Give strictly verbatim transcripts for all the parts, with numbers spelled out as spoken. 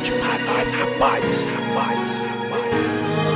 forte pra nós, rapaz, rapaz, rapaz.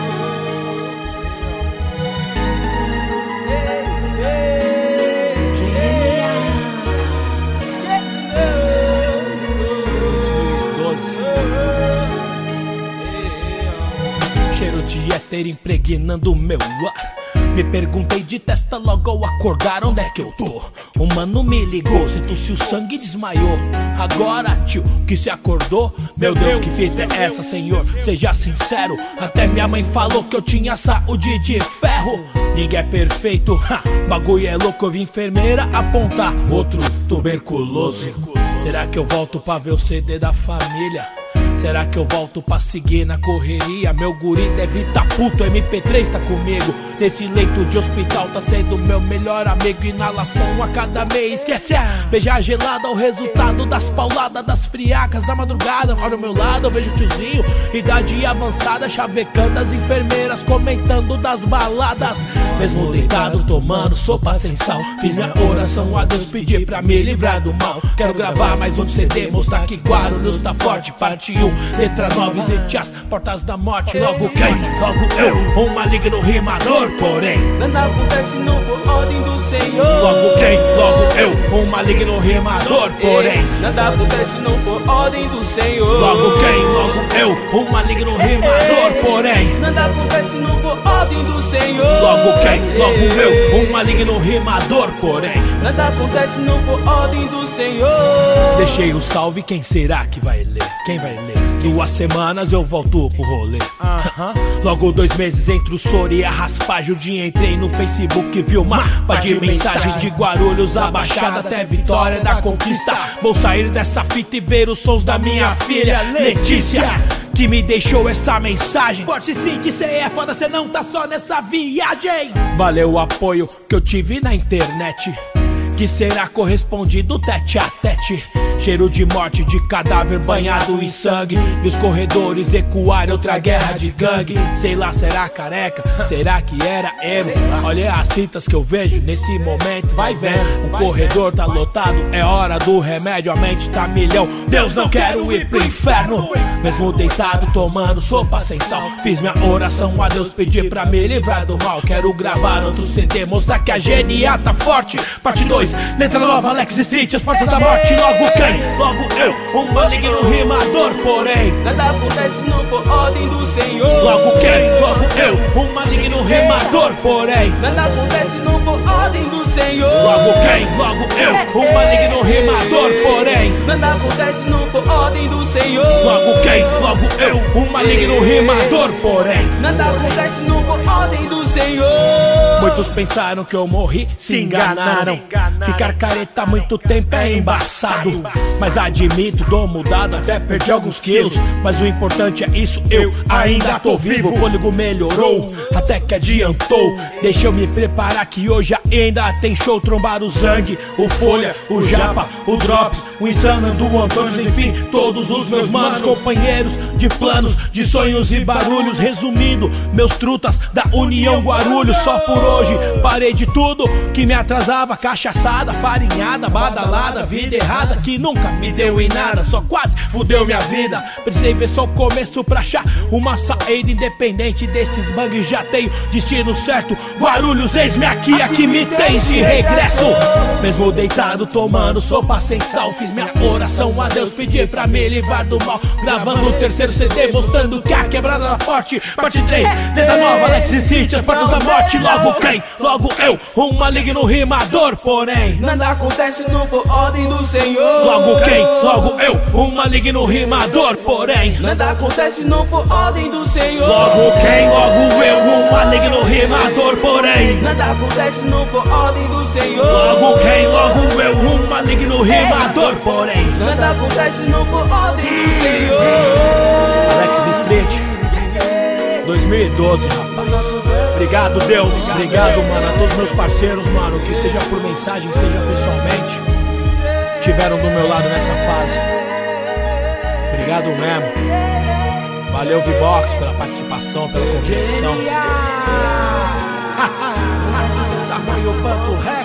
Cheiro de éter impregnando meu ar. Me perguntei de testa logo ao acordar, onde é que eu tô? O mano me ligou, se tossiu sangue e desmaiou. Agora, tio, que se acordou? Meu Deus, que fita é essa, senhor? Seja sincero, até minha mãe falou que eu tinha saúde de ferro. Ninguém é perfeito, ha, bagulho é louco. Eu vi enfermeira apontar outro tuberculoso. Será que eu volto pra ver o C D da família? Será que eu volto pra seguir na correria? Meu guri deve tá puto, M P três tá comigo. Nesse leito de hospital tá sendo meu melhor amigo. Inalação a cada mês, esquece a beijar gelada. O resultado das pauladas, das friacas da madrugada. Ao meu lado eu vejo o tiozinho, idade avançada, chavecando as enfermeiras, comentando das baladas. Mesmo deitado tomando sopa sem sal, fiz minha oração a Deus, pedi pra me livrar do mal. Quero gravar mais um C D, mostrar que Guarulhos tá forte. Parte um, letra nove, de as portas da morte. Logo quem? Logo eu, um maligno rimador. Porém, nada acontece não por ordem do Senhor. Logo quem? Logo eu, um maligno rimador. Porém, nada acontece não por ordem do Senhor. Logo quem? Logo eu, um maligno rimador. Porém, nada acontece não por ordem do Senhor. Logo quem? Logo eu, um maligno rimador. Porém, nada acontece não por ordem do Senhor. Deixei o salve, quem será que vai ler? Quem vai ler? Duas semanas eu volto pro rolê. uh-huh. Logo dois meses entre o soro e a raspagem. O dia entrei no Facebook, vi uma mapa de mensagens de Guarulhos, a Baixada até Vitória da Conquista. Vou sair dessa fita e ver os sons da minha filha Letícia, que me deixou essa mensagem. Forte Street, cê é foda, cê não tá só nessa viagem. Valeu o apoio que eu tive na internet, que será correspondido tete a tete. Cheiro de morte, de cadáver banhado em sangue. E os corredores ecoarem outra guerra de gangue. Sei lá, será careca? Será que era emo? Olha as fitas que eu vejo nesse momento, vai vendo. O corredor tá lotado, é hora do remédio. A mente tá milhão, Deus, não quero ir pro inferno. Mesmo deitado tomando sopa sem sal, fiz minha oração a Deus, pedi pra me livrar do mal. Quero gravar outro C D, mostrar que a G N A tá forte. Parte dois, letra nova, Alex Street, as portas da morte. Logo quem? Logo eu, um maligno rimador. Porém, nada acontece não por ordem do Senhor. Logo quem? Logo eu, um maligno rimador. Porém, nada acontece não por ordem do Senhor. Logo quem? Logo eu, um maligno rimador. Porém, nada acontece não por ordem do Senhor. Logo quem? Logo eu, um maligno rimador. Porém, nada acontece não por ordem do Senhor. Muitos pensaram que eu morri, se enganaram. Ficar careta há muito tempo é embaçado. Mas admito, dou mudado, até perdi alguns quilos. Mas o importante é isso, eu ainda tô vivo. O fôlego melhorou, até que adiantou. Deixa eu me preparar que hoje ainda tem show. Trombar o Zang, o Folha, o Japa, o Drops, o Insano do Antônio. Enfim, todos os meus manos, companheiros de planos, de sonhos e barulhos. Resumindo, meus trutas da União Guarulhos. Só por hoje parei de tudo que me atrasava. Cachaçada, farinhada, badalada, vida errada que nunca me deu em nada, só quase fudeu minha vida. Precisei ver só o começo pra achar uma saída. Independente desses bugs, já tenho destino certo. Guarulhos, eis-me aqui, aqui me tens de regresso. Mesmo deitado tomando sopa sem sal, fiz minha oração a Deus, pedi pra me livrar do mal. Gravando o terceiro C D, mostrando que a quebrada tá forte. Parte três, letra nova, Alex Street, as portas da morte. Logo quem? Logo eu, um maligno rimador. Porém, nada acontece não por ordem do Senhor. Logo quem? Logo eu, um maligno rimador. Porém, nada acontece não por ordem do Senhor. Logo quem? Logo eu, um maligno rimador. Porém, nada acontece não por ordem do Senhor. Logo quem? Logo eu, um maligno rimador. Porém, nada acontece não por ordem do Senhor. Alex Street, dois mil e doze, rapaz. Obrigado, Deus. Obrigado, mano, a todos meus parceiros, mano, que seja por mensagem, seja pessoalmente, estiveram do meu lado nessa fase. Obrigado mesmo. Valeu, V-Box, pela participação, pela compreensão. Tamanho Panto Ré.